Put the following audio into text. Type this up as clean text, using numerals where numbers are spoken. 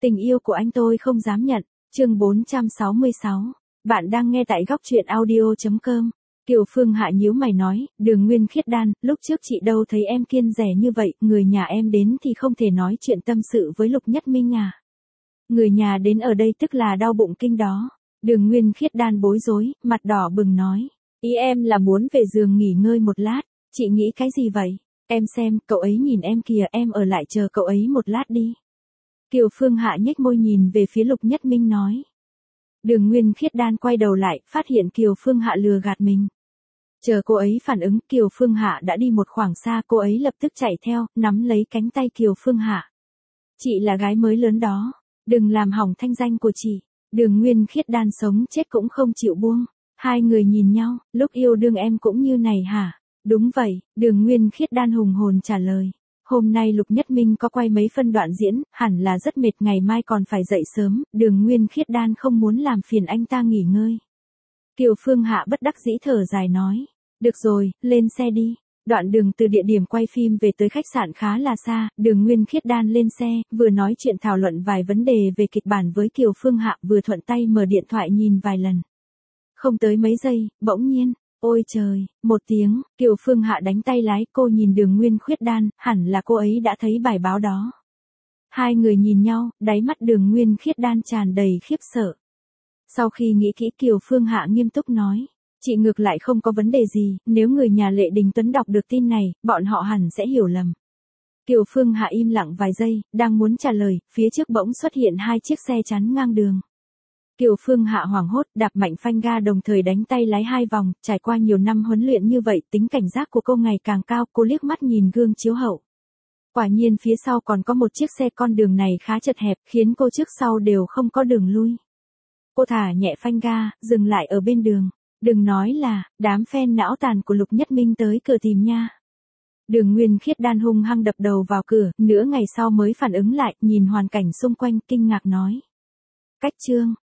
Tình yêu của anh tôi không dám nhận. Chương 466. Bạn đang nghe tại góc truyện audio.com. Kiều Phương Hạ nhíu mày nói, Đường Nguyên Khiết Đan, lúc trước chị đâu thấy em kiêng dè như vậy, người nhà em đến thì không thể nói chuyện tâm sự với Lục Nhất Minh à. Người nhà đến ở đây tức là đau bụng kinh đó. Đường Nguyên Khiết Đan bối rối, mặt đỏ bừng nói, ý em là muốn về giường nghỉ ngơi một lát, chị nghĩ cái gì vậy? Em xem, cậu ấy nhìn em kìa, em ở lại chờ cậu ấy một lát đi. Kiều Phương Hạ nhếch môi nhìn về phía Lục Nhất Minh nói. Đường Nguyên Khiết Đan quay đầu lại, phát hiện Kiều Phương Hạ lừa gạt mình. Chờ cô ấy phản ứng, Kiều Phương Hạ đã đi một khoảng xa, cô ấy lập tức chạy theo, nắm lấy cánh tay Kiều Phương Hạ. Chị là gái mới lớn đó, đừng làm hỏng thanh danh của chị. Đường Nguyên Khiết Đan sống chết cũng không chịu buông. Hai người nhìn nhau, lúc yêu đương em cũng như này hả? Đúng vậy, Đường Nguyên Khiết Đan hùng hồn trả lời. Hôm nay Lục Nhất Minh có quay mấy phân đoạn diễn, hẳn là rất mệt, ngày mai còn phải dậy sớm, Đường Nguyên Khiết Đan không muốn làm phiền anh ta nghỉ ngơi. Kiều Phương Hạ bất đắc dĩ thở dài nói, được rồi, lên xe đi. Đoạn đường từ địa điểm quay phim về tới khách sạn khá là xa, Đường Nguyên Khiết Đan lên xe, vừa nói chuyện thảo luận vài vấn đề về kịch bản với Kiều Phương Hạ, vừa thuận tay mở điện thoại nhìn vài lần. Không tới mấy giây, bỗng nhiên, ôi trời, một tiếng, Kiều Phương Hạ đánh tay lái, cô nhìn Đường Nguyên Khiết Đan, hẳn là cô ấy đã thấy bài báo đó. Hai người nhìn nhau, đáy mắt Đường Nguyên Khiết Đan tràn đầy khiếp sợ. Sau khi nghĩ kỹ, Kiều Phương Hạ nghiêm túc nói, chị ngược lại không có vấn đề gì, nếu người nhà Lệ Đình Tuấn đọc được tin này, bọn họ hẳn sẽ hiểu lầm. Kiều Phương Hạ im lặng vài giây, đang muốn trả lời, phía trước bỗng xuất hiện hai chiếc xe chắn ngang đường. Kiều Phương Hạ hoảng hốt, đạp mạnh phanh ga đồng thời đánh tay lái hai vòng, trải qua nhiều năm huấn luyện như vậy, tính cảnh giác của cô ngày càng cao, cô liếc mắt nhìn gương chiếu hậu. Quả nhiên phía sau còn có một chiếc xe, con đường này khá chật hẹp, khiến cô trước sau đều không có đường lui. Cô thả nhẹ phanh ga, dừng lại ở bên đường. Đừng nói là, đám fan não tàn của Lục Nhất Minh tới cửa tìm nha. Đường Nguyên Khiết Đan hung hăng đập đầu vào cửa, nửa ngày sau mới phản ứng lại, nhìn hoàn cảnh xung quanh, kinh ngạc nói. Cách chương.